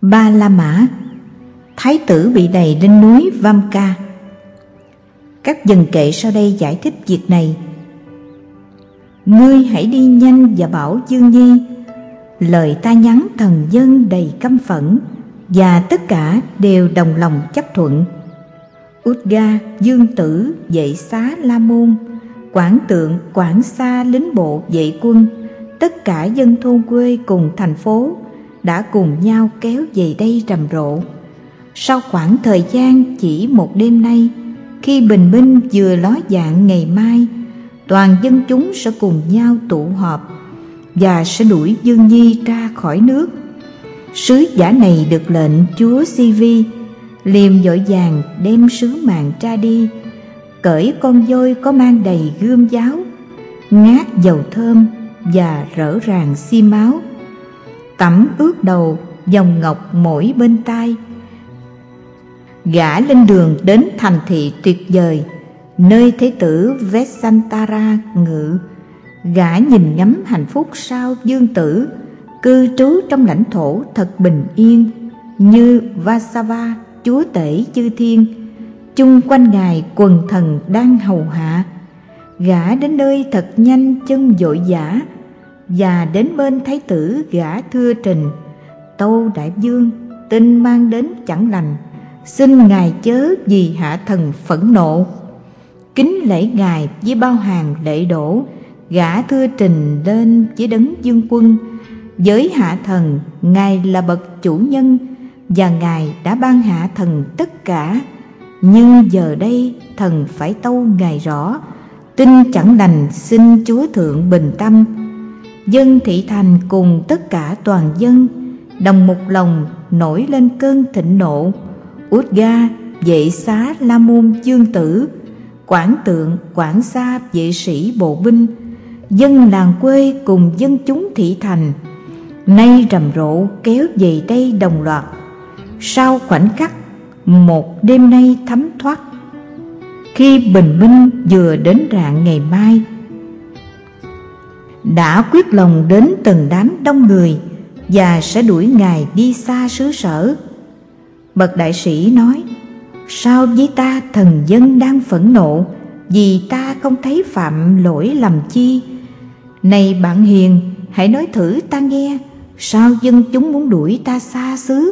Ba La Mã. Thái tử bị đày lên núi Vamka. Các dần kệ sau đây giải thích việc này. Ngươi hãy đi nhanh và bảo Dương Nhi, lời ta nhắn thần dân đầy căm phẫn, và tất cả đều đồng lòng chấp thuận. Udga, Dương Tử, vệ xá La Môn, quản tượng, quản xa lính bộ vệ quân, tất cả dân thôn quê cùng thành phố đã cùng nhau kéo về đây rầm rộ. Sau khoảng thời gian chỉ một đêm nay, khi bình minh vừa ló dạng ngày mai, toàn dân chúng sẽ cùng nhau tụ họp và sẽ đuổi Dương Nhi ra khỏi nước. Sứ giả này được lệnh chúa Si-vi, liền vội vàng đem sứ mạng ra đi, cởi con voi có mang đầy gươm giáo, ngát dầu thơm và rỡ ràng xi máu, tẩm ướt đầu, vòng ngọc mỗi bên tai. Gã lên đường đến thành thị tuyệt vời, nơi Thế tử Vesantara ngự. Gã nhìn ngắm hạnh phúc sao Dương Tử cư trú trong lãnh thổ thật bình yên, như Vasava, chúa tể chư thiên, chung quanh ngài quần thần đang hầu hạ. Gã đến nơi thật nhanh chân vội vã, và đến bên thái tử gã thưa trình: Tâu đại vương, tin mang đến chẳng lành, xin ngài chớ vì hạ thần phẫn nộ. Kính lễ ngài với bao hàng lễ đổ, gã thưa trình lên với đấng vương quân: Với hạ thần, ngài là bậc chủ nhân, và ngài đã ban hạ thần tất cả. Nhưng giờ đây thần phải tâu ngài rõ, tin chẳng lành xin chúa thượng bình tâm. Dân thị thành cùng tất cả toàn dân đồng một lòng nổi lên cơn thịnh nộ. Udga, vệ xá La Môn Dương Tử, quản tượng, quản xa vệ sĩ bộ binh, dân làng quê cùng dân chúng thị thành nay rầm rộ kéo về đây đồng loạt. Sau khoảnh khắc một đêm nay thấm thoát, khi bình minh vừa đến rạng ngày mai, đã quyết lòng đến từng đám đông người và sẽ đuổi ngài đi xa xứ sở. Bậc đại sĩ nói: Sao với ta thần dân đang phẫn nộ, vì ta không thấy phạm lỗi lầm chi? Này bạn hiền, hãy nói thử ta nghe, sao dân chúng muốn đuổi ta xa xứ?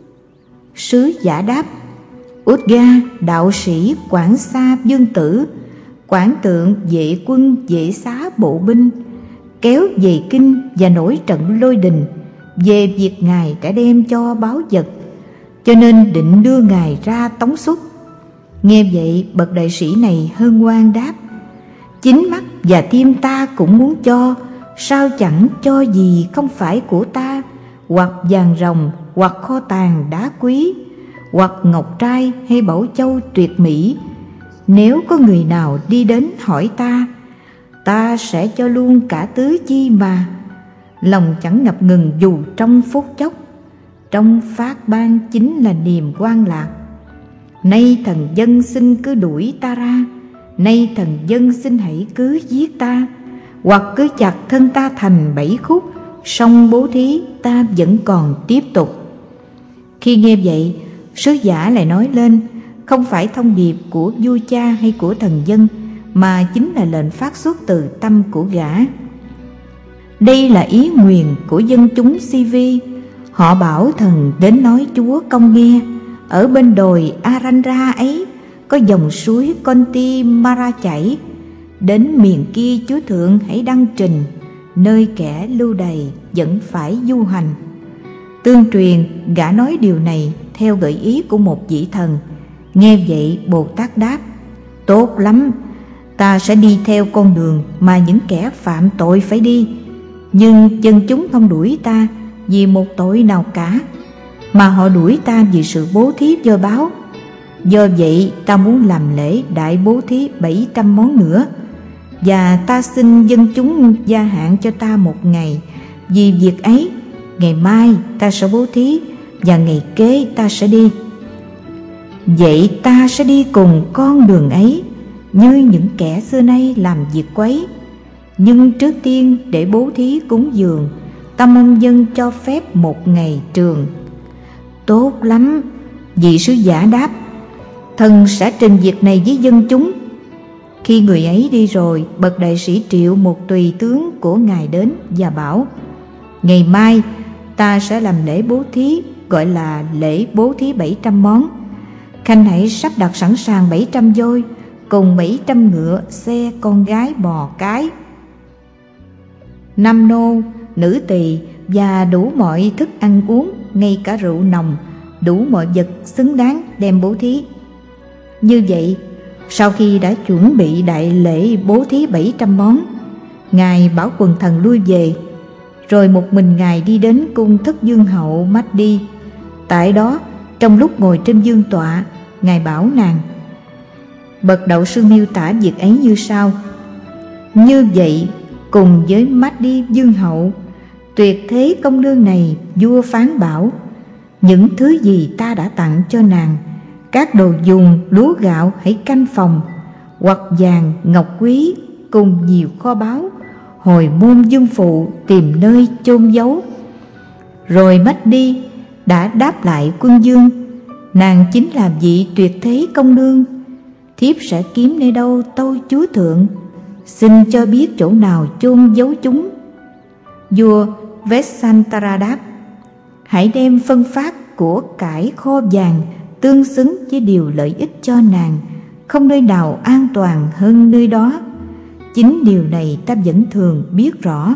Sứ giả đáp: Udga, đạo sĩ, quản xa Dương Tử, quản tượng, vệ quân, vệ xá bộ binh kéo về kinh và nổi trận lôi đình về việc ngài đã đem cho báu vật, cho nên định đưa ngài ra tống xuất. Nghe vậy, bậc đại sĩ này hân hoan đáp: Chính mắt và tim ta cũng muốn cho, sao chẳng cho gì không phải của ta, hoặc vàng rồng, hoặc kho tàng đá quý, hoặc ngọc trai hay bảo châu tuyệt mỹ. Nếu có người nào đi đến hỏi ta, ta sẽ cho luôn cả tứ chi mà. Lòng chẳng ngập ngừng dù trong phút chốc, trong phát ban chính là niềm hoan lạc. Nay thần dân xin cứ đuổi ta ra, nay thần dân xin hãy cứ giết ta, hoặc cứ chặt thân ta thành 7 khúc, song bố thí ta vẫn còn tiếp tục. Khi nghe vậy, sứ giả lại nói lên: Không phải thông điệp của vua cha hay của thần dân, mà chính là lệnh phát xuất từ tâm của gã. Đây là ý nguyền của dân chúng Si-vi. Họ bảo thần đến nói Chúa công nghe: Ở bên đồi Arandra ấy có dòng suối Conti Mara chảy, đến miền kia Chúa thượng hãy đăng trình, nơi kẻ lưu đày vẫn phải du hành. Tương truyền gã nói điều này theo gợi ý của một vị thần. Nghe vậy, Bồ Tát đáp: Tốt lắm, ta sẽ đi theo con đường mà những kẻ phạm tội phải đi. Nhưng dân chúng không đuổi ta vì một tội nào cả, mà họ đuổi ta vì sự bố thí vơ báo. Do vậy ta muốn làm lễ đại bố thí 700 món nữa, và ta xin dân chúng gia hạn cho ta một ngày. Vì việc ấy, ngày mai ta sẽ bố thí, và ngày kế ta sẽ đi. Vậy ta sẽ đi cùng con đường ấy, như những kẻ xưa nay làm việc quấy. Nhưng trước tiên để bố thí cúng dường, ta mong dân cho phép một ngày trường. Tốt lắm. Vị sứ giả đáp: thần sẽ trình việc này với dân chúng. Khi người ấy đi rồi, bậc đại sĩ triệu một tùy tướng của ngài đến và bảo: ngày mai ta sẽ làm lễ bố thí, gọi là lễ bố thí 700 món. Khanh hãy sắp đặt sẵn sàng 700 voi cùng 700 ngựa, xe, con gái, bò cái, 5 nô, nữ tỳ và đủ mọi thức ăn uống, ngay cả rượu nồng, đủ mọi vật xứng đáng đem bố thí. Như vậy, sau khi đã chuẩn bị đại lễ bố thí 700 món, ngài bảo quần thần lui về, rồi một mình ngài đi đến cung thất dương hậu Mahdi. Tại đó, trong lúc ngồi trên dương tọa, ngài bảo nàng: bậc đạo sư miêu tả việc ấy như sau: như vậy, cùng với Mahdi dương hậu, tuyệt thế công nương này, vua phán bảo: những thứ gì ta đã tặng cho nàng, các đồ dùng, lúa gạo hãy canh phòng, hoặc vàng, ngọc quý cùng nhiều kho báu, hồi môn dương phụ tìm nơi chôn giấu. Rồi Mahdi đã đáp lại quân dương: nàng chính là vị tuyệt thế công nương, thiếp sẽ kiếm nơi đâu tâu chúa thượng, xin cho biết chỗ nào chôn giấu chúng. Vua Vesantara đáp: hãy đem phân phát của cải kho vàng tương xứng với điều lợi ích cho nàng, không nơi nào an toàn hơn nơi đó. Chính điều này ta vẫn thường biết rõ.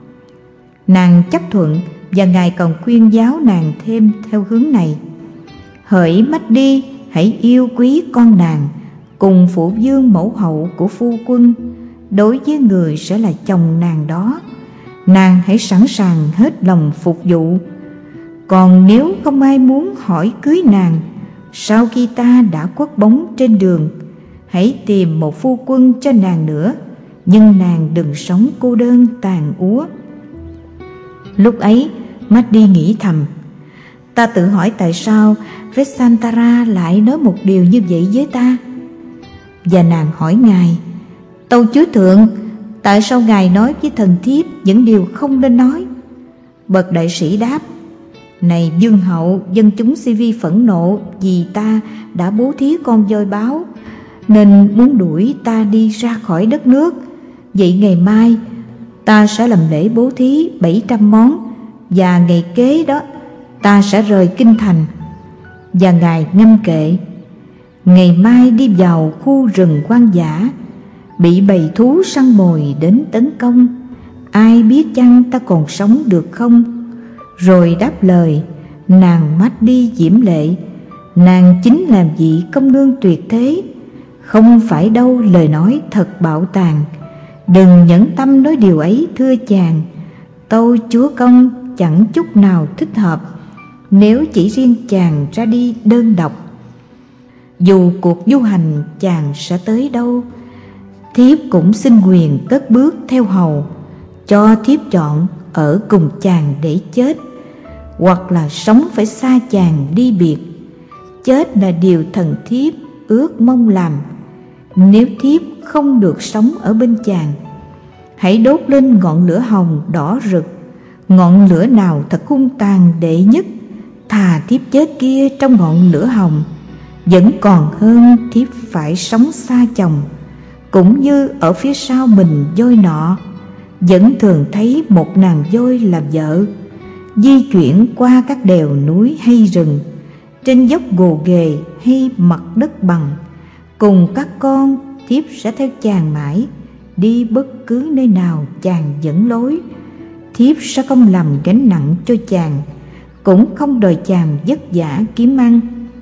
Nàng chấp thuận, và ngài còn khuyên giáo nàng thêm theo hướng này: hỡi Mahdi, hãy yêu quý con nàng, cùng phụ vương mẫu hậu của phu quân, đối với người sẽ là chồng nàng đó. Nàng hãy sẵn sàng hết lòng phục vụ. Còn nếu không ai muốn hỏi cưới nàng, sau khi ta đã khuất bóng trên đường, hãy tìm một phu quân cho nàng nữa, nhưng nàng đừng sống cô đơn tàn úa. Lúc ấy Mahdi nghĩ thầm: ta tự hỏi tại sao Vesantara lại nói một điều như vậy với ta. Và nàng hỏi ngài: tâu chúa thượng, tại sao ngài nói với thần thiếp những điều không nên nói? Bậc đại sĩ đáp: này dương hậu, dân chúng Si-vi phẫn nộ vì ta đã bố thí con voi báo, nên muốn đuổi ta đi ra khỏi đất nước. Vậy ngày mai ta sẽ làm lễ bố thí 700 món, và ngày kế đó ta sẽ rời kinh thành. Và ngài ngâm kệ: ngày mai đi vào khu rừng hoang dã, bị bầy thú săn mồi đến tấn công, ai biết chăng ta còn sống được không? Rồi đáp lời: nàng Mahdi diễm lệ, nàng chính là vị công nương tuyệt thế, không phải đâu lời nói thật bạo tàn. Đừng nhẫn tâm nói điều ấy thưa chàng. Tâu chúa công chẳng chút nào thích hợp nếu chỉ riêng chàng ra đi đơn độc. Dù cuộc du hành chàng sẽ tới đâu, thiếp cũng xin quyền cất bước theo hầu, cho thiếp chọn ở cùng chàng để chết, hoặc là sống phải xa chàng đi biệt. Chết là điều thần thiếp ước mong làm. Nếu thiếp không được sống ở bên chàng, hãy đốt lên ngọn lửa hồng đỏ rực. Ngọn lửa nào thật hung tàn đệ nhất, thà thiếp chết kia trong ngọn lửa hồng, vẫn còn hơn thiếp phải sống xa chồng. Cũng như ở phía sau mình voi nọ, vẫn thường thấy một nàng voi là vợ, di chuyển qua các đèo núi hay rừng, trên dốc gồ ghề hay mặt đất bằng. Cùng các con, thiếp sẽ theo chàng mãi, đi bất cứ nơi nào chàng dẫn lối. Thiếp sẽ không làm gánh nặng cho chàng, cũng không đòi chàng vất vả kiếm ăn.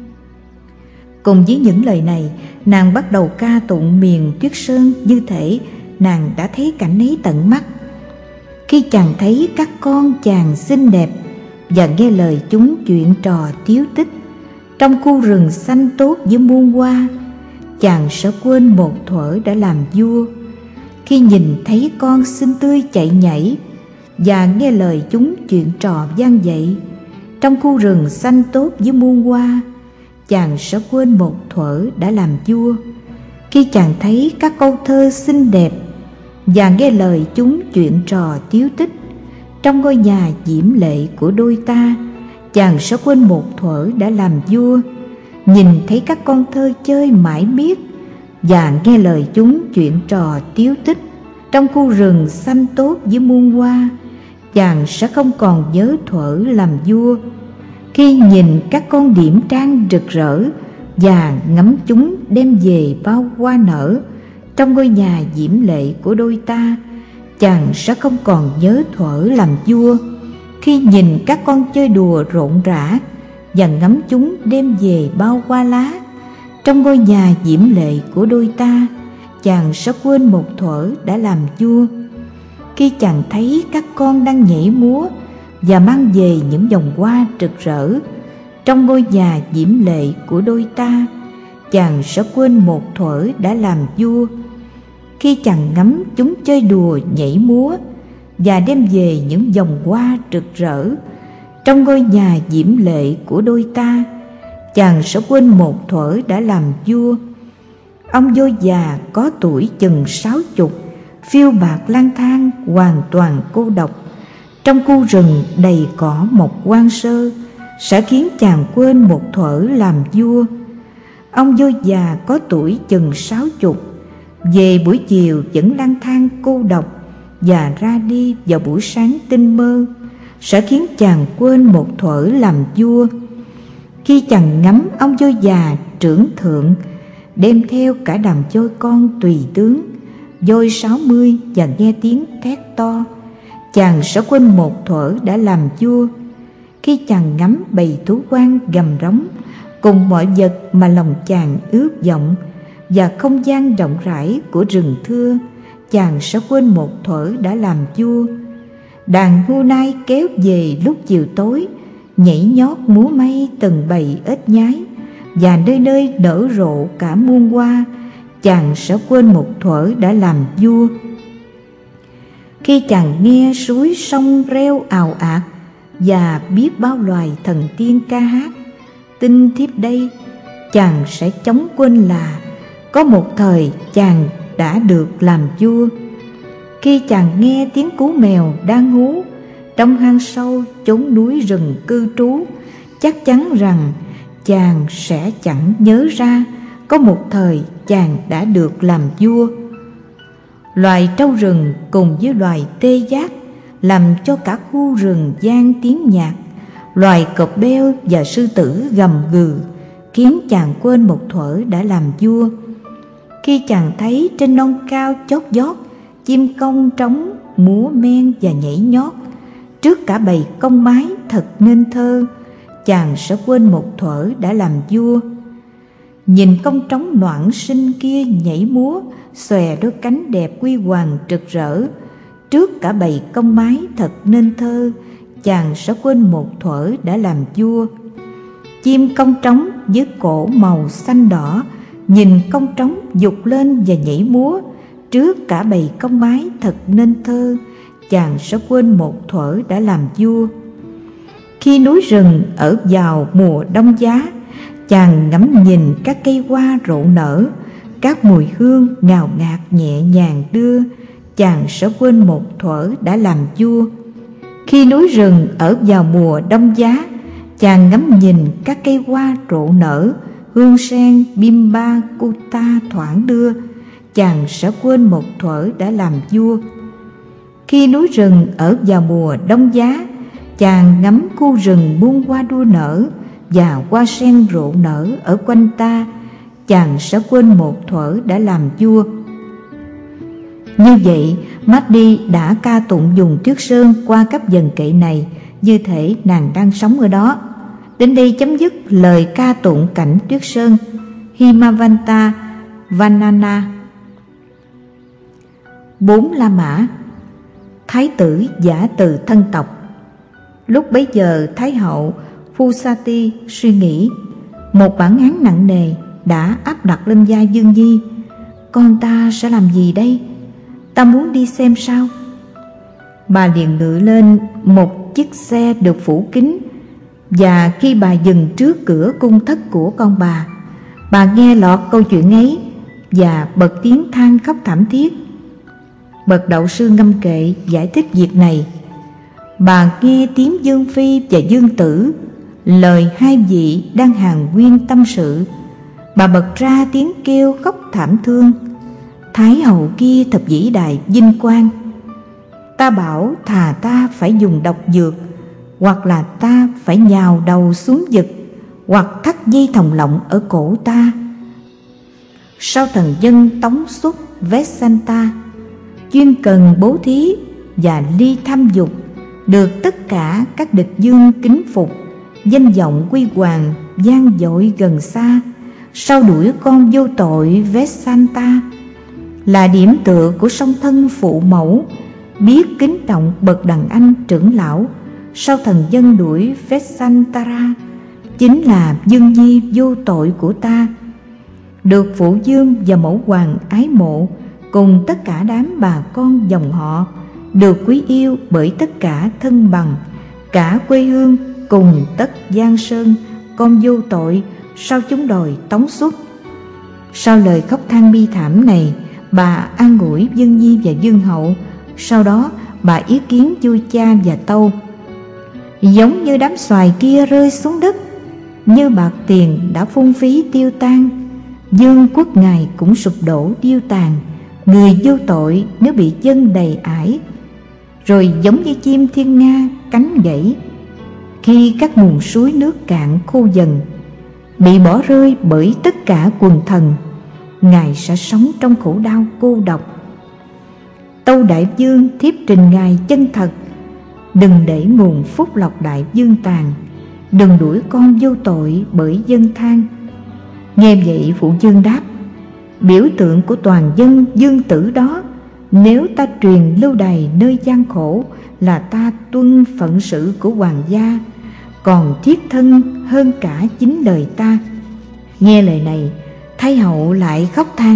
Cùng với những lời này, nàng bắt đầu ca tụng miền tuyết sơn như thể nàng đã thấy cảnh ấy tận mắt. Khi chàng thấy các con chàng xinh đẹp và nghe lời chúng chuyện trò tiếu tích trong khu rừng xanh tốt với muôn hoa, chàng sẽ quên một thuở đã làm vua. Khi nhìn thấy con xinh tươi chạy nhảy và nghe lời chúng chuyện trò vang dậy trong khu rừng xanh tốt với muôn hoa, chàng sẽ quên một thuở đã làm vua. Khi chàng thấy các câu thơ xinh đẹp và nghe lời chúng chuyện trò tiếu tích trong ngôi nhà diễm lệ của đôi ta, chàng sẽ quên một thuở đã làm vua. Nhìn thấy các con thơ chơi mãi miết và nghe lời chúng chuyện trò tiếu tích trong khu rừng xanh tốt với muôn hoa, chàng sẽ không còn nhớ thuở làm vua. Khi nhìn các con điểm trang rực rỡ và ngắm chúng đem về bao hoa nở trong ngôi nhà diễm lệ của đôi ta, chàng sẽ không còn nhớ thuở làm vua. Khi nhìn các con chơi đùa rộn rã và ngắm chúng đem về bao hoa lá trong ngôi nhà diễm lệ của đôi ta, chàng sẽ quên một thuở đã làm vua. Khi chàng thấy các con đang nhảy múa và mang về những vòng hoa rực rỡ trong ngôi nhà diễm lệ của đôi ta, chàng sẽ quên một thuở đã làm vua. Khi chàng ngắm chúng chơi đùa nhảy múa và đem về những vòng hoa rực rỡ trong ngôi nhà diễm lệ của đôi ta, chàng sẽ quên một thuở đã làm vua. Ông vua già có tuổi chừng 60, phiêu bạt lang thang hoàn toàn cô độc trong khu rừng đầy cỏ mọc hoang sơ, sẽ khiến chàng quên một thuở làm vua. Ông vua già có tuổi chừng 60, về buổi chiều vẫn lang thang cô độc và ra đi vào buổi sáng tinh mơ, sẽ khiến chàng quên một thuở làm vua. Khi chàng ngắm ông vua già trưởng thượng đem theo cả đàn voi con tùy tướng, voi 60 và nghe tiếng thét to, chàng sẽ quên một thuở đã làm vua. Khi chàng ngắm bầy thú hoang gầm rống cùng mọi vật mà lòng chàng ước vọng và không gian rộng rãi của rừng thưa, chàng sẽ quên một thuở đã làm vua. Đàn hươu nai kéo về lúc chiều tối, nhảy nhót múa may từng bầy ếch nhái, và nơi nơi nở rộ cả muôn hoa, chàng sẽ quên một thuở đã làm vua. Khi chàng nghe suối sông reo ào ạt và biết bao loài thần tiên ca hát tinh thiếp đây, chàng sẽ chóng quên là có một thời chàng đã được làm vua. Khi chàng nghe tiếng cú mèo đang hú trong hang sâu chốn núi rừng cư trú, chắc chắn rằng chàng sẽ chẳng nhớ ra có một thời chàng đã được làm vua. Loài trâu rừng cùng với loài tê giác làm cho cả khu rừng vang tiếng nhạc. Loài cọp beo và sư tử gầm gừ khiến chàng quên một thuở đã làm vua. Khi chàng thấy trên non cao chót vót chim công trống múa men và nhảy nhót trước cả bầy công mái thật nên thơ, chàng sẽ quên một thuở đã làm vua. Nhìn công trống noãn sinh kia nhảy múa xòe đôi cánh đẹp quy hoàng rực rỡ trước cả bầy công mái thật nên thơ, chàng sẽ quên một thuở đã làm vua. Chim công trống với cổ màu xanh đỏ nhìn công trống dục lên và nhảy múa trước cả bầy công mái thật nên thơ, chàng sẽ quên một thuở đã làm vua. Khi núi rừng ở vào mùa đông giá, chàng ngắm nhìn các cây hoa rộ nở, các mùi hương ngào ngạt nhẹ nhàng đưa, chàng sẽ quên một thuở đã làm vua. Khi núi rừng ở vào mùa đông giá, chàng ngắm nhìn các cây hoa rộ nở, hương sen bim ba cuta thoảng đưa, chàng sẽ quên một thuở đã làm vua. Khi núi rừng ở vào mùa đông giá, chàng ngắm khu rừng muôn hoa đua nở và hoa sen rộ nở ở quanh ta, chàng sẽ quên một thuở đã làm vua. Như vậy, Mahdi đã ca tụng vùng Tuyết Sơn qua cấp dần kệ này, như thể nàng đang sống ở đó. Đến đây chấm dứt lời ca tụng cảnh Tuyết Sơn. Himavanta Vanana. 4 La Mã. Thái tử giả từ thân tộc. Lúc bấy giờ Thái hậu Phusati suy nghĩ, một bản án nặng nề đã áp đặt lên vai Dương Nhi. Con ta sẽ làm gì đây? Ta muốn đi xem sao. Bà liền ngự lên một chiếc xe được phủ kín, và khi bà dừng trước cửa cung thất của con bà nghe lọt câu chuyện ấy và bật tiếng than khóc thảm thiết. Bậc đạo sư ngâm kệ giải thích việc này. Bà nghe tiếng Dương Phi và Dương Tử lời hai vị đang hàn huyên tâm sự, bà bật ra tiếng kêu khóc thảm thương. Thái hậu kia thật vĩ đại vinh quang. Ta bảo thà ta phải dùng độc dược, hoặc là ta phải nhào đầu xuống vực, hoặc thắt dây thòng lọng ở cổ ta. Sau thần dân tống xuất Vessanta, chuyên cần bố thí và ly tham dục, được tất cả các địch dương kính phục, danh vọng quy hoàng vang dội gần xa. Sau đuổi con vô tội Vessanta, là điểm tựa của song thân phụ mẫu, biết kính trọng bậc đàn anh trưởng lão. Sau thần dân đuổi Vessantara, chính là Dương Nhi vô tội của ta, được phụ vương và mẫu hoàng ái mộ, cùng tất cả đám bà con dòng họ, được quý yêu bởi tất cả thân bằng, cả quê hương cùng tất giang sơn. Con vô tội sao chúng đòi tống xuất? Sau lời khóc than bi thảm này, bà an ủi Dương Nhi và Dương hậu. Sau đó bà ý kiến vua cha và tâu: giống như đám xoài kia rơi xuống đất, như bạc tiền đã phung phí tiêu tan, vương quốc ngài cũng sụp đổ điêu tàn. Người vô tội nếu bị dân đầy ải, rồi giống như chim thiên nga cánh gãy, khi các nguồn suối nước cạn khô dần, bị bỏ rơi bởi tất cả quần thần, ngài sẽ sống trong khổ đau cô độc. Tâu đại vương thiếp trình ngài chân thật, đừng để nguồn phúc lộc đại vương tàn, đừng đuổi con vô tội bởi dân than. Nghe vậy phụ vương đáp: biểu tượng của toàn dân dương tử đó, nếu ta truyền lưu đày nơi gian khổ, là ta tuân phận sự của hoàng gia, còn thiết thân hơn cả chính đời ta. Nghe lời này, Thái hậu lại khóc than: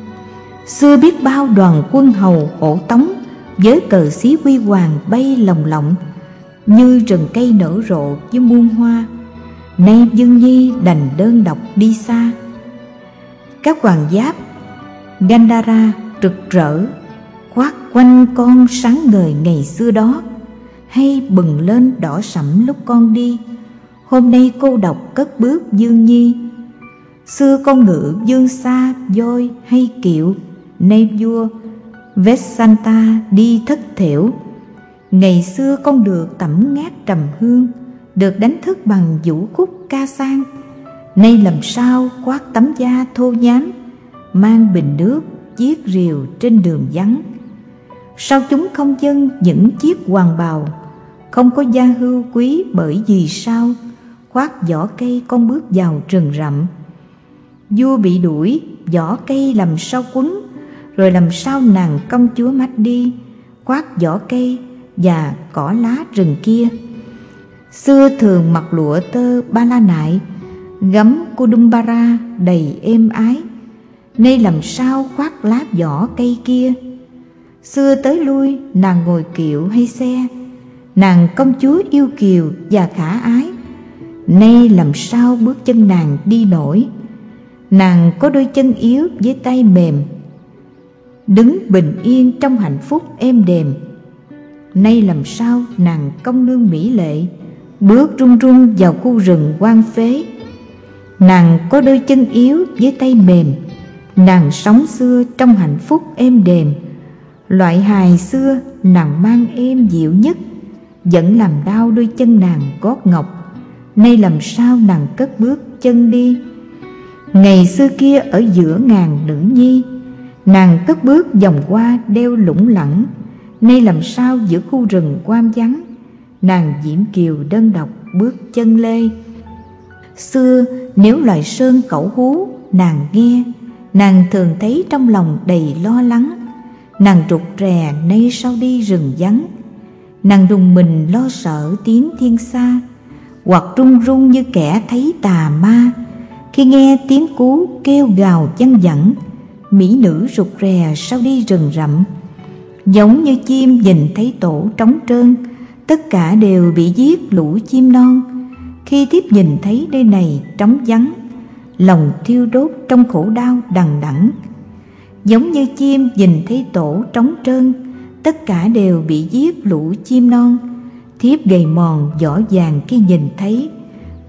xưa biết bao đoàn quân hầu hộ tống, với cờ xí huy hoàng bay lồng lộng, như rừng cây nở rộ với muôn hoa. Nay Dương Nhi đành đơn độc đi xa. Các hoàng giáp Gandhara rực rỡ khoác quanh con sáng ngời ngày xưa đó, hay bừng lên đỏ sẫm lúc con đi. Hôm nay cô độc cất bước Dương Nhi, xưa con ngự dương xa voi hay kiệu, nay vua Vessanta đi thất thểu. Ngày xưa con được tẩm ngát trầm hương, được đánh thức bằng vũ khúc ca sang, nay làm sao khoác tấm da thô nhám, mang bình nước chiếc rìu trên đường vắng. Sao chúng không dâng những chiếc hoàng bào, không có gia hưu quý, bởi vì sao khoác vỏ cây con bước vào rừng rậm. Vua bị đuổi, vỏ cây làm sao quấn, rồi làm sao nàng công chúa mách đi, khoác vỏ cây và cỏ lá rừng kia. Xưa thường mặc lụa tơ ba la nại, gấm Kudumbara đầy êm ái, nay làm sao khoác lá vỏ cây kia. Xưa tới lui nàng ngồi kiệu hay xe, nàng công chúa yêu kiều và khả ái, nay làm sao bước chân nàng đi nổi. Nàng có đôi chân yếu với tay mềm, đứng bình yên trong hạnh phúc êm đềm, nay làm sao nàng công nương mỹ lệ, bước run run vào khu rừng hoang phế. Nàng có đôi chân yếu với tay mềm, nàng sống xưa trong hạnh phúc êm đềm. Loại hài xưa nàng mang êm dịu nhất, vẫn làm đau đôi chân nàng gót ngọc, nay làm sao nàng cất bước chân đi. Ngày xưa kia ở giữa ngàn nữ nhi, nàng cất bước vòng qua đeo lủng lẳng, nay làm sao giữa khu rừng hoang vắng, nàng diễm kiều đơn độc bước chân lê. Xưa nếu loài sơn cẩu hú nàng nghe, nàng thường thấy trong lòng đầy lo lắng. Nàng rụt rè nay sao đi rừng vắng, nàng rùng mình lo sợ tiếng thiên xa, hoặc run run như kẻ thấy tà ma, khi nghe tiếng cú kêu gào văng vẳng. Mỹ nữ rụt rè sao đi rừng rậm, giống như chim nhìn thấy tổ trống trơn, tất cả đều bị giết lũ chim non. Khi tiếp nhìn thấy nơi này trống vắng, lòng thiêu đốt trong khổ đau đằng đẵng. Giống như chim nhìn thấy tổ trống trơn, tất cả đều bị giết lũ chim non. Thiếp gầy mòn vỏ vàng khi nhìn thấy,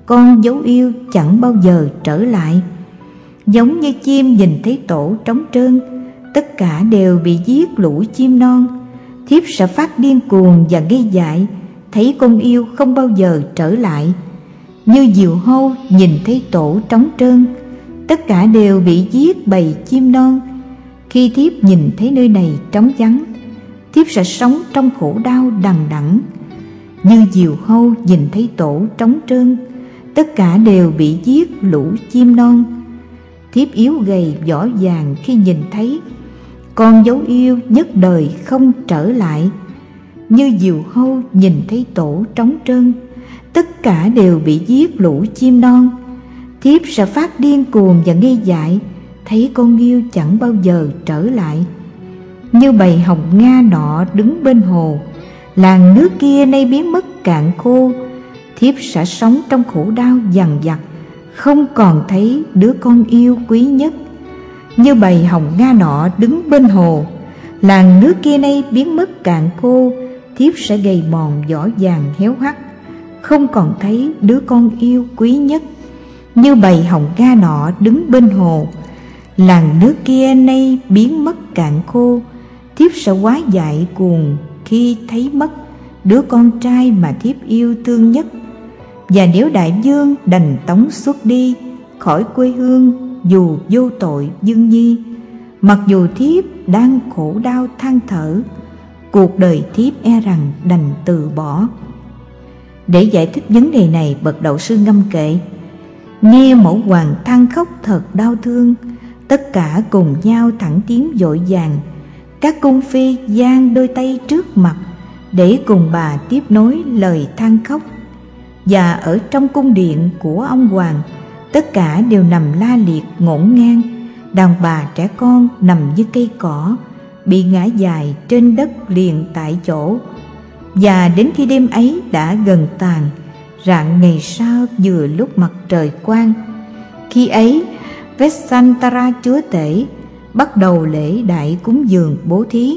con dấu yêu chẳng bao giờ trở lại. Giống như chim nhìn thấy tổ trống trơn, tất cả đều bị giết lũ chim non. Thiếp sẽ phát điên cuồng và ngây dại, thấy con yêu không bao giờ trở lại. Như diều hâu nhìn thấy tổ trống trơn, tất cả đều bị giết bầy chim non. Khi thiếp nhìn thấy nơi này trống vắng, thiếp sẽ sống trong khổ đau đằng đẵng. Như diều hâu nhìn thấy tổ trống trơn, tất cả đều bị giết lũ chim non. Thiếp yếu gầy vỏ vàng khi nhìn thấy con dấu yêu nhất đời không trở lại. Như diều hâu nhìn thấy tổ trống trơn, tất cả đều bị giết lũ chim non. Thiếp sẽ phát điên cuồng và ngây dại, thấy con yêu chẳng bao giờ trở lại. Như bầy hồng Nga nọ đứng bên hồ, làn nước kia nay biến mất cạn khô. Thiếp sẽ sống trong khổ đau dằn vặt, không còn thấy đứa con yêu quý nhất. Như bầy hồng Nga nọ đứng bên hồ, làn nước kia nay biến mất cạn khô. Thiếp sẽ gầy mòn vỏ vàng héo hắt, không còn thấy đứa con yêu quý nhất. Như bầy hồng Nga nọ đứng bên hồ, làn nước kia nay biến mất cạn khô. Thiếp sẽ hóa dại cuồng khi thấy mất đứa con trai mà thiếp yêu thương nhất. Và nếu đại vương đành tống xuất đi khỏi quê hương dù vô tội dương nhi, mặc dù thiếp đang khổ đau than thở, cuộc đời thiếp e rằng đành từ bỏ. Để giải thích vấn đề này, bậc đạo sư ngâm kệ: nghe mẫu hoàng than khóc thật đau thương, tất cả cùng nhau thẳng tiến vội vàng. Các cung phi giang đôi tay trước mặt, để cùng bà tiếp nối lời than khóc. Và ở trong cung điện của ông hoàng, tất cả đều nằm la liệt ngổn ngang. Đàn bà trẻ con nằm như cây cỏ, bị ngã dài trên đất liền tại chỗ. Và đến khi đêm ấy đã gần tàn, rạng ngày sau vừa lúc mặt trời quang, khi ấy Vessantara chúa tể bắt đầu lễ đại cúng dường bố thí,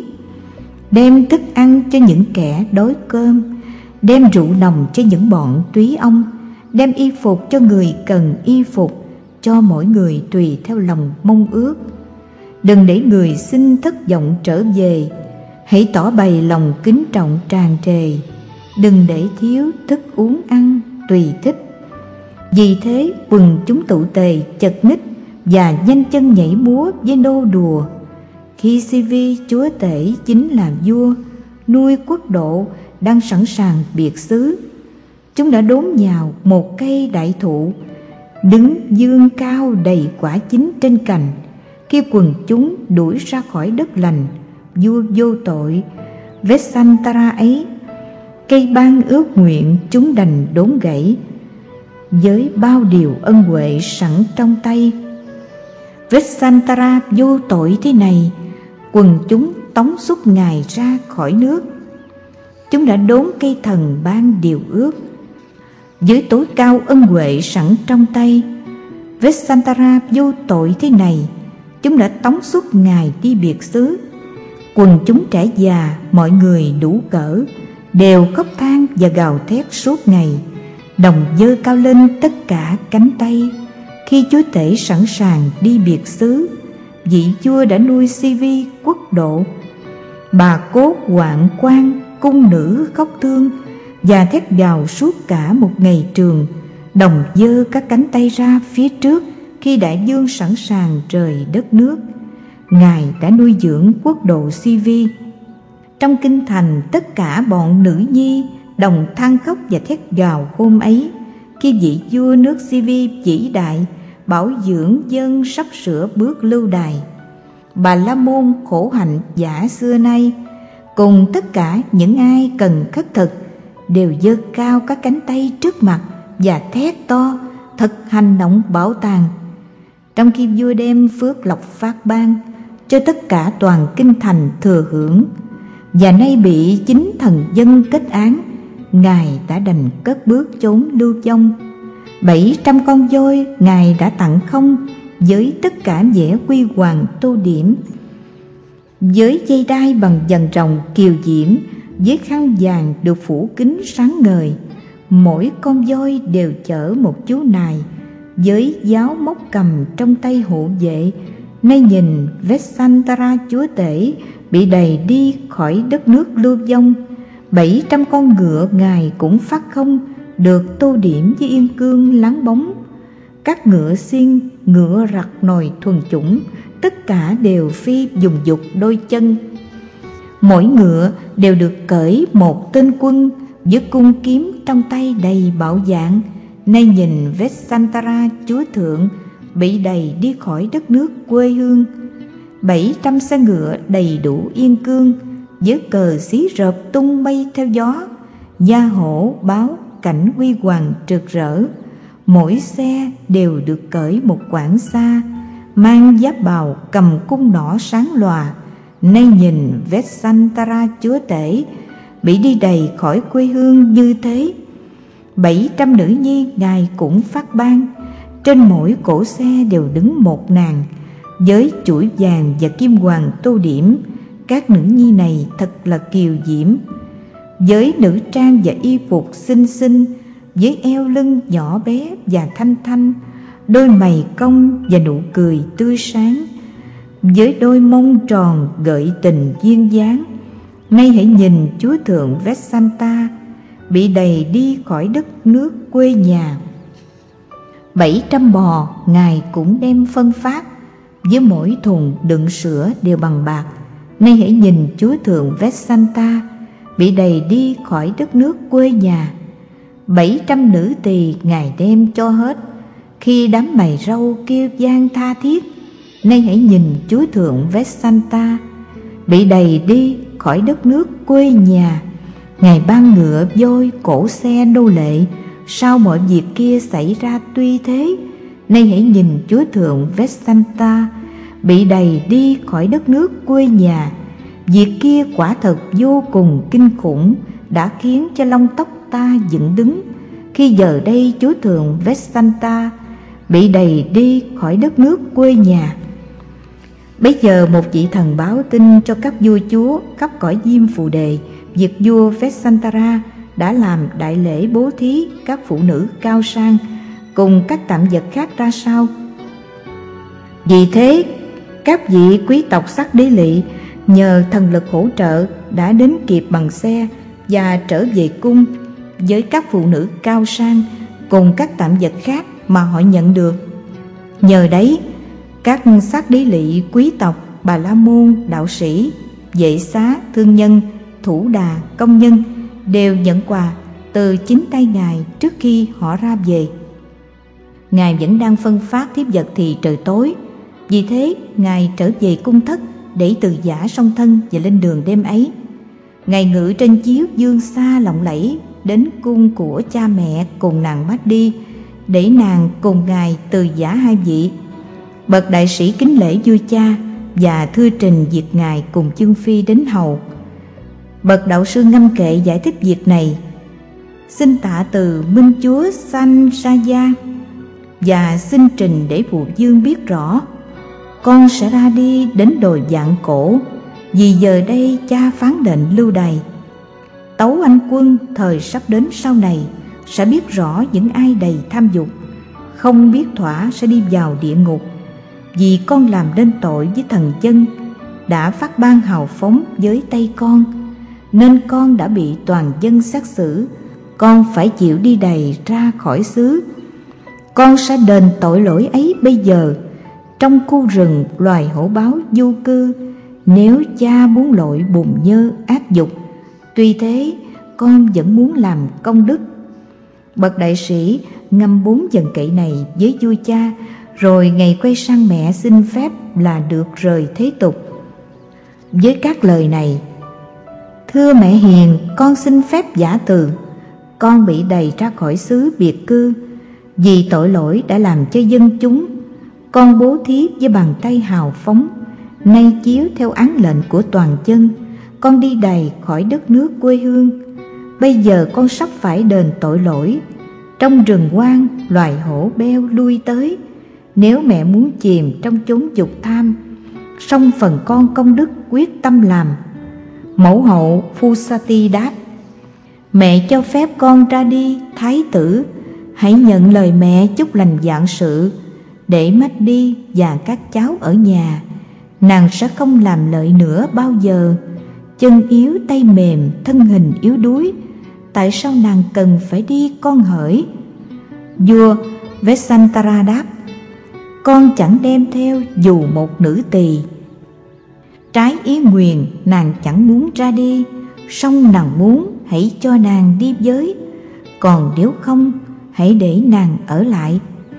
đem thức ăn cho những kẻ đói cơm, đem rượu nồng cho những bọn túy ông, đem y phục cho người cần y phục, cho mỗi người tùy theo lòng mong ước. Đừng để người xin thất vọng trở về, hãy tỏ bày lòng kính trọng tràn trề. Đừng để thiếu thức uống ăn tùy thích. Vì thế quần chúng tụ tề chật ních và nhanh chân nhảy múa với nô đùa. Khi Sivi chúa tể chính là vua nuôi quốc độ đang sẵn sàng biệt xứ, chúng đã đốn vào một cây đại thụ đứng dương cao đầy quả chín trên cành. Khi quần chúng đuổi ra khỏi đất lành vua vô tội Vessantara ấy, cây ban ước nguyện chúng đành đốn gãy với bao điều ân huệ sẵn trong tay. Vessantara vô tội thế này, quần chúng tống xuất ngài ra khỏi nước. Chúng đã đốn cây thần ban điều ước với tối cao ân huệ sẵn trong tay. Vessantara vô tội thế này, chúng đã tống xuất ngài đi biệt xứ. Quần chúng trẻ già, mọi người đủ cỡ, đều khóc than và gào thét suốt ngày, đồng giơ cao lên tất cả cánh tay. Khi chúa tể sẵn sàng đi biệt xứ, vị vua đã nuôi Sivi quốc độ. Bà cốt hoạn quan, cung nữ khóc thương và thét gào suốt cả một ngày trường, đồng giơ các cánh tay ra phía trước. Khi đại vương sẵn sàng rời đất nước, ngài đã nuôi dưỡng quốc độ Sivi. Trong kinh thành, tất cả bọn nữ nhi đồng than khóc và thét gào hôm ấy, khi vị vua nước Sivi vĩ đại bảo dưỡng dân sắp sửa bước lưu đày. Bà La Môn khổ hạnh giả xưa nay, cùng tất cả những ai cần khất thực, đều giơ cao các cánh tay trước mặt và thét to, thật hành động bảo tàng. Trong khi vua đem phước lộc phát ban cho tất cả toàn kinh thành thừa hưởng, và nay bị chính thần dân kết án, ngài đã đành cất bước chốn lưu vong. 700 con voi ngài đã tặng không, với tất cả vẻ huy hoàng tô điểm, với dây đai bằng vằn rồng kiều diễm, với khăn vàng được phủ kính sáng ngời. mỗi con voi đều chở một chú nài với giáo móc cầm trong tay hộ vệ. Nay nhìn Vessantara chúa tể bị đày đi khỏi đất nước lưu vong. 700 con ngựa ngài cũng phát không, được tô điểm với yên cương láng bóng. Các ngựa xiên, ngựa rặt nòi thuần chủng, tất cả đều phi dùng dục đôi chân. Mỗi ngựa đều được cởi một tên quân với cung kiếm trong tay đầy bạo dạn. Nay nhìn Vessantara chúa thượng bị đày đi khỏi đất nước quê hương. 700 xe ngựa đầy đủ yên cương, với cờ xí rợp tung bay theo gió. Gia hổ báo cảnh huy hoàng rực rỡ. Mỗi xe đều được cởi một quảng xa, mang giáp bào cầm cung nỏ sáng lòa. Nay nhìn Vessantara chúa tể bị đi đày khỏi quê hương như thế. 700 nữ nhi ngài cũng phát ban, trên mỗi cổ xe đều đứng một nàng, với chuỗi vàng và kim hoàng tô điểm. Các nữ nhi này thật là kiều diễm, với nữ trang và y phục xinh xinh, với eo lưng nhỏ bé và thanh thanh, đôi mày cong và nụ cười tươi sáng, với đôi mông tròn gợi tình duyên dáng. Nay hãy nhìn chúa thượng Vessanta bị đày đi khỏi đất nước quê nhà. 700 bò ngài cũng đem phân phát, với mỗi thùng đựng sữa đều bằng bạc. Nay hãy nhìn chúa thượng Vessanta bị đày đi khỏi đất nước quê nhà. 700 nữ tỳ ngài đem cho hết, khi đám mày râu kêu vang tha thiết. Nay hãy nhìn chúa thượng Vessanta bị đày đi khỏi đất nước quê nhà. Ngài ban ngựa voi cổ xe nô lệ, sao mọi việc kia xảy ra tuy thế. Nay hãy nhìn chúa thượng Vessanta bị đày đi khỏi đất nước quê nhà. Việc kia quả thật vô cùng kinh khủng, đã khiến cho lông tóc ta dựng đứng. Khi giờ đây chúa thượng Vessanta bị đày đi khỏi đất nước quê nhà. Bấy giờ một vị thần báo tin cho các vua chúa khắp cõi Diêm Phù Đề việc vua Vessantara đã làm đại lễ bố thí các phụ nữ cao sang cùng các tạm vật khác ra sao. Vì thế các vị quý tộc Sắc Đế Lỵ nhờ thần lực hỗ trợ đã đến kịp bằng xe và trở về cung với các phụ nữ cao sang cùng các tạm vật khác mà họ nhận được. Nhờ đấy các Sắc Đế Lỵ quý tộc, Bà La Môn, đạo sĩ, vệ xá, thương nhân, thủ đà, công nhân đều nhận quà từ chính tay ngài trước khi họ ra về. Ngài vẫn đang phân phát thiếp vật thì trời tối, vì thế ngài trở về cung thất để từ giã song thân và lên đường đêm ấy. Ngài ngự trên chiếu dương xa lộng lẫy đến cung của cha mẹ cùng nàng Mát Đi, để nàng cùng ngài từ giã hai vị. Bậc đại sĩ kính lễ vua cha và thưa trình việc ngài cùng chương phi đến hầu. Bậc đạo sư ngâm kệ giải thích việc này: xin tạ từ minh chúa Sansaya và xin trình để phụ vương biết rõ. Con sẽ ra đi đến đồi Vạn Cổ, vì giờ đây cha phán định lưu đày. Tấu Anh quân thời sắp đến sau này sẽ biết rõ những ai đầy tham dục, không biết thỏa sẽ đi vào địa ngục. Vì con làm nên tội với thần dân, đã phát ban hào phóng với tay con, nên con đã bị toàn dân xét xử. Con phải chịu đi đày ra khỏi xứ. Con sẽ đền tội lỗi ấy bây giờ trong khu rừng loài hổ báo du cư, nếu cha muốn lội bùn nhơ ác dục. Tuy thế con vẫn muốn làm công đức. Bậc đại sĩ ngâm 4 dần kệ này với vua cha, rồi ngày quay sang mẹ xin phép là được rời thế tục. Với các lời này: thưa mẹ hiền, con xin phép giả từ. Con bị đày ra khỏi xứ biệt cư vì tội lỗi đã làm cho dân chúng. Con bố thí với bàn tay hào phóng, nay chiếu theo án lệnh của toàn dân, con đi đày khỏi đất nước quê hương. Bây giờ con sắp phải đền tội lỗi. Trong rừng hoang loài hổ beo lui tới, nếu mẹ muốn chìm trong chốn dục tham, song phần con công đức quyết tâm làm. Mẫu hậu Phusati đáp: Mẹ cho phép con ra đi, thái tử, hãy nhận lời mẹ chúc lành vạn sự. Để Mahdi và các cháu ở nhà, nàng sẽ không làm lợi nữa bao giờ. Chân yếu tay mềm, thân hình yếu đuối, tại sao nàng cần phải đi con hỡi? Vua Vesantara đáp: con chẳng đem theo dù một nữ tỳ. Trái ý nguyền, nàng chẳng muốn ra đi, song nàng muốn hãy cho nàng đi với, còn nếu không hãy để nàng ở lại.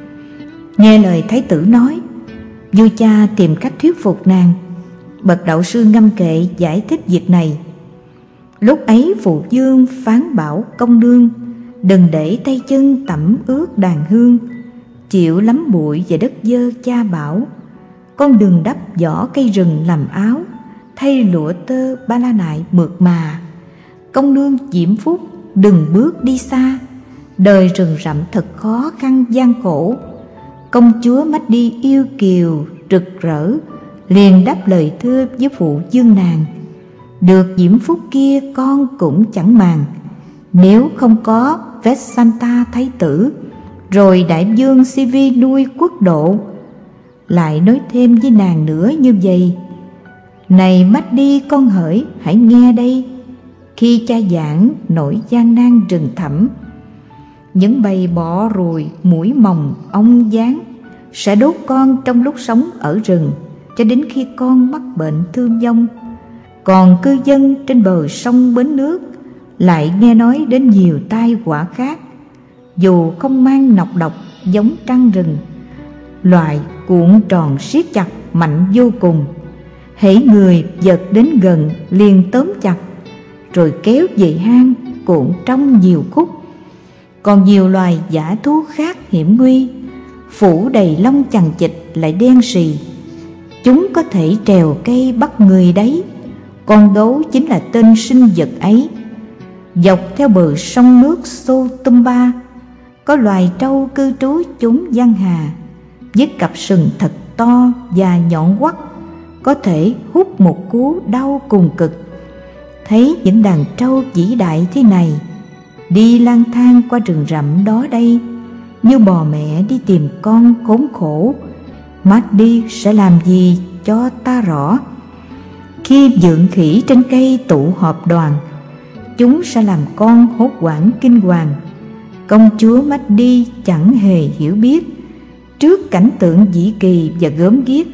Nghe lời thái tử nói, vua cha tìm cách thuyết phục nàng. Bậc đạo sư Ngâm Kệ giải thích việc này. Lúc ấy phụ vương phán bảo công nương đừng để tay chân tẩm ướt đàn hương, chịu lắm bụi và đất dơ. Cha bảo con đừng đắp vỏ cây rừng làm áo, thay lụa tơ ba la nại mượt mà. Công nương diễm phúc đừng bước đi xa, đời rừng rậm thật khó khăn gian khổ. Công chúa Mahdi yêu kiều rực rỡ, liền đáp lời thưa với phụ vương nàng: được diễm phúc kia con cũng chẳng màng, nếu không có Vesanta thái tử, rồi đại vương Sivi nuôi quốc độ. Lại nói thêm với nàng nữa như vậy: này Mahdi con hỡi, hãy nghe đây. Khi cha giảng nỗi gian nan rừng thẳm, những bầy bọ ruồi muỗi mòng ong gián sẽ đốt con trong lúc sống ở rừng, cho đến khi con mắc bệnh thương vong. Còn cư dân trên bờ sông bến nước lại nghe nói đến nhiều tai họa khác, dù không mang nọc độc giống trăng rừng. Loài cuộn tròn siết chặt mạnh vô cùng, hễ người giật đến gần liền tóm chặt, rồi kéo về hang cuộn trong nhiều khúc. Còn nhiều loài dã thú khác hiểm nguy, phủ đầy lông chằng chịt lại đen sì. Chúng có thể trèo cây bắt người đấy. Con gấu chính là tên sinh vật ấy. Dọc theo bờ sông nước Sotumba có loài trâu cư trú chốn giang hà, với cặp sừng thật to và nhọn quắt, có thể hút một cú đau cùng cực. Thấy những đàn trâu vĩ đại thế này đi lang thang qua rừng rậm đó đây, như bò mẹ đi tìm con khốn khổ, Mahdi sẽ làm gì cho ta rõ. Khi vượn khỉ trên cây tụ họp đoàn, chúng sẽ làm con hốt hoảng kinh hoàng. Công chúa Mahdi chẳng hề hiểu biết trước cảnh tượng dĩ kỳ và gớm ghiếc.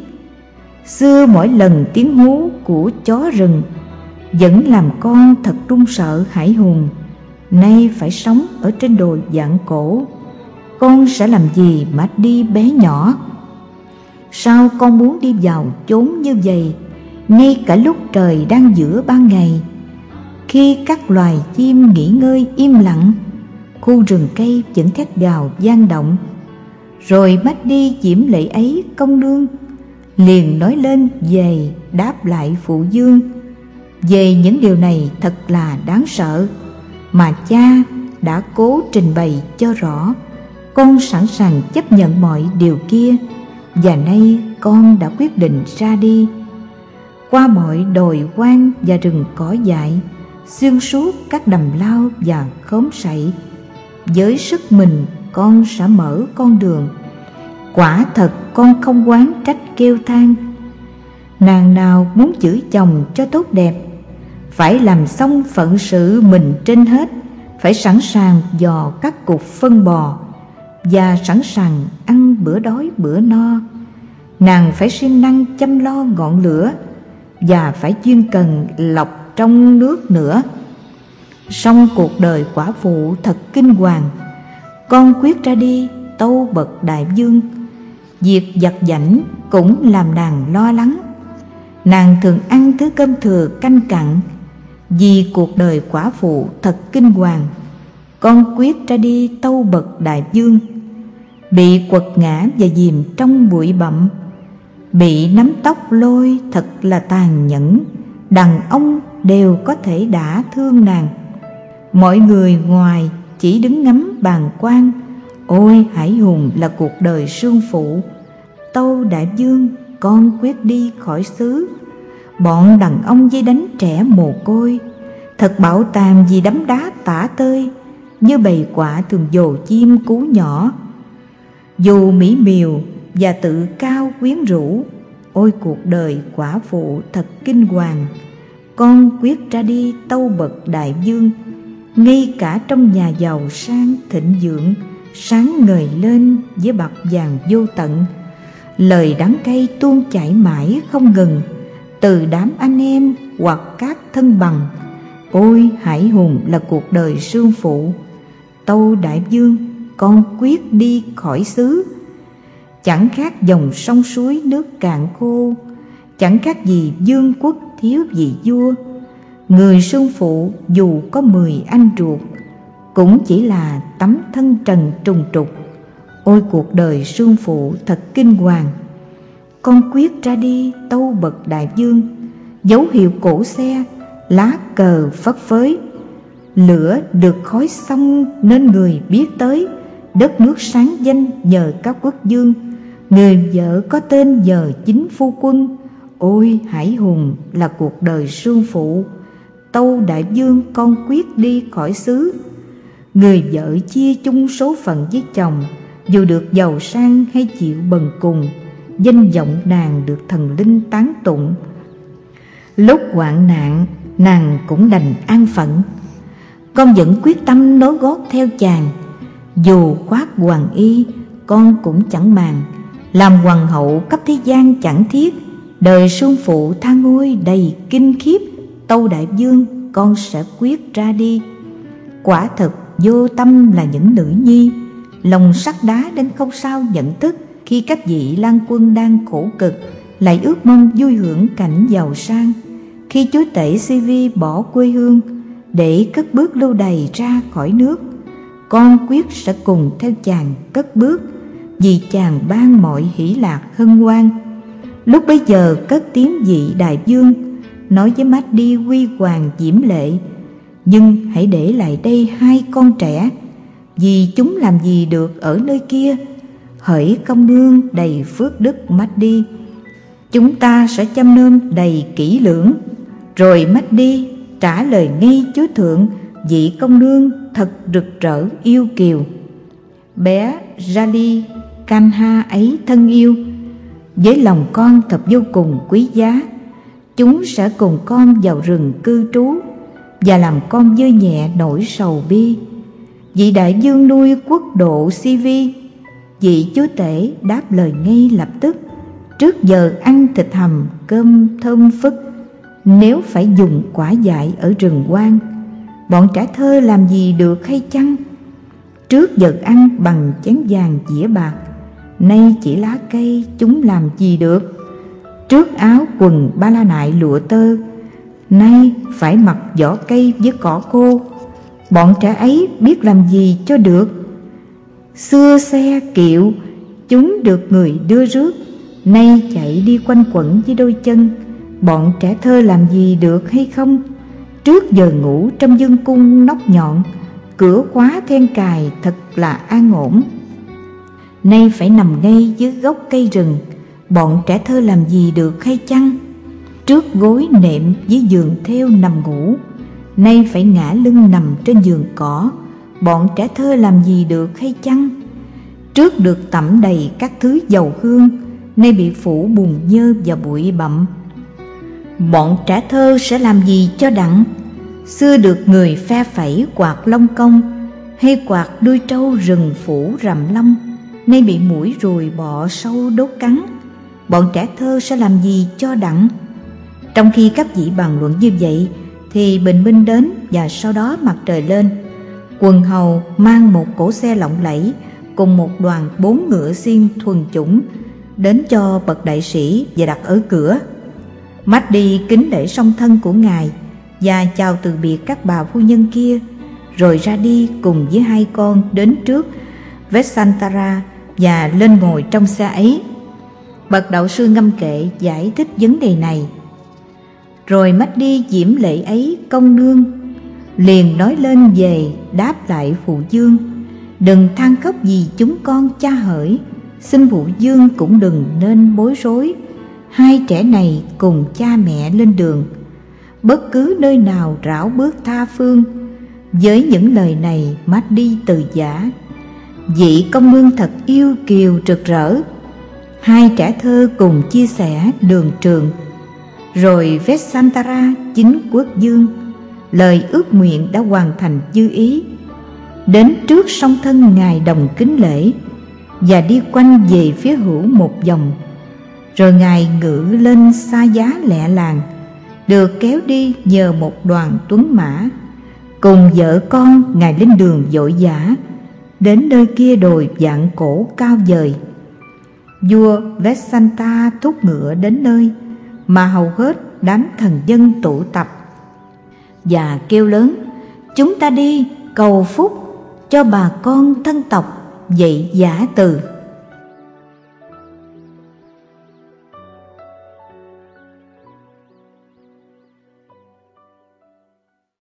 Xưa mỗi lần tiếng hú của chó rừng vẫn làm con thật run sợ hãi hùng. Nay phải sống ở trên đồi vạn cổ, con sẽ làm gì Mahdi bé nhỏ? Sao con muốn đi vào chốn như vậy, ngay cả lúc trời đang giữa ban ngày, khi các loài chim nghỉ ngơi im lặng, khu rừng cây vẫn thét gào vang động? Rồi Mahdi diễm lệ ấy công nương liền nói lên về đáp lại phụ vương về những điều này thật là đáng sợ, mà cha đã cố trình bày cho rõ. Con sẵn sàng chấp nhận mọi điều kia, và nay con đã quyết định ra đi qua mọi đồi hoang và rừng cỏ dại, xuyên suốt các đầm lao và khóm sậy. Với sức mình con sẽ mở con đường. Quả thật con không oán trách kêu than. Nàng nào muốn giữ chồng cho tốt đẹp, phải làm xong phận sự mình trên hết, phải sẵn sàng dò các cục phân bò và sẵn sàng ăn bữa đói bữa no. Nàng phải siêng năng chăm lo ngọn lửa và phải chuyên cần lọc trong nước nữa. Song cuộc đời quả phụ thật kinh hoàng. Con quyết ra đi tâu bậc đại vương. Việc giặt giảnh cũng làm nàng lo lắng. Nàng thường ăn thứ cơm thừa canh cặn, vì cuộc đời quả phụ thật kinh hoàng. Con quyết ra đi tâu bậc đại vương. Bị quật ngã và dìm trong bụi bặm, bị nắm tóc lôi thật là tàn nhẫn. Đàn ông đều có thể đả thương nàng. Mọi người ngoài chỉ đứng ngắm bàng quan. Ôi hãi hùng là cuộc đời sương phụ. Tâu đại vương, con quyết đi khỏi xứ. Bọn đàn ông dây đánh trẻ mồ côi, thật bảo tàng vì đấm đá tả tơi, như bầy quạ thường dồ chim cú nhỏ. Dù mỹ miều và tự cao quyến rũ, ôi cuộc đời quả phụ thật kinh hoàng. Con quyết ra đi tâu bậc đại vương, ngay cả trong nhà giàu sang thịnh vượng, sáng ngời lên với bạc vàng vô tận. Lời đắng cay tuôn chảy mãi không ngừng, từ đám anh em hoặc các thân bằng. Ôi hải hùng là cuộc đời sương phụ, tâu đại vương con quyết đi khỏi xứ. Chẳng khác dòng sông suối nước cạn khô, chẳng khác gì vương quốc thiếu vị vua. Người sương phụ dù có 10 anh ruột, cũng chỉ là tấm thân trần trùng trục. Ôi cuộc đời sương phụ thật kinh hoàng. Con quyết ra đi tâu bậc đại vương, dấu hiệu cổ xe, lá cờ phất phới. Lửa được khói xong nên người biết tới, đất nước sáng danh nhờ các quốc vương. Người vợ có tên nhờ chính phu quân. Ôi hải hùng là cuộc đời sương phụ, tâu đại vương con quyết đi khỏi xứ. Người vợ chia chung số phận với chồng, dù được giàu sang hay chịu bần cùng, danh vọng nàng được thần linh tán tụng. Lúc hoạn nạn nàng cũng đành an phận. Con vẫn quyết tâm nối gót theo chàng, dù khoác hoàng y con cũng chẳng màng. Làm hoàng hậu cấp thế gian chẳng thiết, đời sương phụ tha ngôi đầy kinh khiếp. Tâu đại vương con sẽ quyết ra đi. Quả thật vô tâm là những nữ nhi, lòng sắt đá đến không sao nhận thức. Khi các vị lang quân đang khổ cực, lại ước mong vui hưởng cảnh giàu sang. Khi chúa tể Si Vi bỏ quê hương để cất bước lưu đày ra khỏi nước, con quyết sẽ cùng theo chàng cất bước, vì chàng ban mọi hỷ lạc hân hoan. Lúc bấy giờ cất tiếng vị đại vương, nói với Mahdi huy hoàng diễm lệ: nhưng hãy để lại đây 2 con trẻ, vì chúng làm gì được ở nơi kia. Hỡi công nương đầy phước đức Mahdi, chúng ta sẽ chăm nom đầy kỹ lưỡng. Rồi Mahdi trả lời ngay chúa thượng: vị công nương thật rực rỡ yêu kiều. Bé Jali Kanha ấy thân yêu, với lòng con thật vô cùng quý giá. Chúng sẽ cùng con vào rừng cư trú, và làm con vơi nhẹ nỗi sầu bi. Vị đại vương nuôi quốc độ Si Vi. Vị chúa tể đáp lời ngay lập tức: trước giờ ăn thịt hầm cơm thơm phức, nếu phải dùng quả dại ở rừng hoang, bọn trẻ thơ làm gì được hay chăng? Trước giờ ăn bằng chén vàng dĩa bạc, nay chỉ lá cây chúng làm gì được? Trước áo quần ba la nại lụa tơ, nay phải mặc vỏ cây với cỏ khô, bọn trẻ ấy biết làm gì cho được? Xưa xe kiệu chúng được người đưa rước, nay chạy đi quanh quẩn với đôi chân, bọn trẻ thơ làm gì được hay không? Trước giờ ngủ trong vương cung nóc nhọn, cửa khóa then cài thật là an ổn, nay phải nằm ngay dưới gốc cây rừng, bọn trẻ thơ làm gì được hay chăng? Trước gối nệm với giường thêu nằm ngủ, nay phải ngả lưng nằm trên giường cỏ, bọn trẻ thơ làm gì được hay chăng? Trước được tẩm đầy các thứ dầu hương, nay bị phủ bùn nhơ và bụi bặm, bọn trẻ thơ sẽ làm gì cho đặng? Xưa được người phe phẩy quạt lông công, hay quạt đuôi trâu rừng phủ rằm lông, nay bị muỗi ruồi bọ sâu đốt cắn, bọn trẻ thơ sẽ làm gì cho đặng? Trong khi các vị bàn luận như vậy, thì bình minh đến, và sau đó mặt trời lên. Quần hầu mang một cỗ xe lộng lẫy cùng một đoàn 4 ngựa xiên thuần chủng đến cho bậc đại sĩ và đặt ở cửa. Mahdi kính lễ song thân của ngài và chào từ biệt các bà phu nhân kia, rồi ra đi cùng với 2 con đến trước Vesantara và lên ngồi trong xe ấy. Bậc đạo sư ngâm kệ giải thích vấn đề này. Rồi Mahdi diễm lệ ấy công nương liền nói lên về đáp lại phụ vương: đừng than khóc vì chúng con cha hỡi, xin phụ vương cũng đừng nên bối rối. 2 trẻ này cùng cha mẹ lên đường, bất cứ nơi nào rảo bước tha phương. Với những lời này mát đi từ giả. Vị công nương thật yêu kiều rực rỡ. Hai trẻ thơ cùng chia sẻ đường trường. Rồi Vessantara chính quốc dương, lời ước nguyện đã hoàn thành như ý. Đến trước song thân Ngài đồng kính lễ, và đi quanh về phía hữu một vòng. Rồi Ngài ngự lên xa giá lẹ làng, được kéo đi nhờ một đoàn tuấn mã. Cùng vợ con Ngài lên đường vội vã, đến nơi kia đồi vạn cổ cao vời. Vua Vessanta thúc ngựa đến nơi mà hầu hết đám thần dân tụ tập, và kêu lớn: chúng ta đi cầu phúc cho bà con thân tộc. Vậy giả từ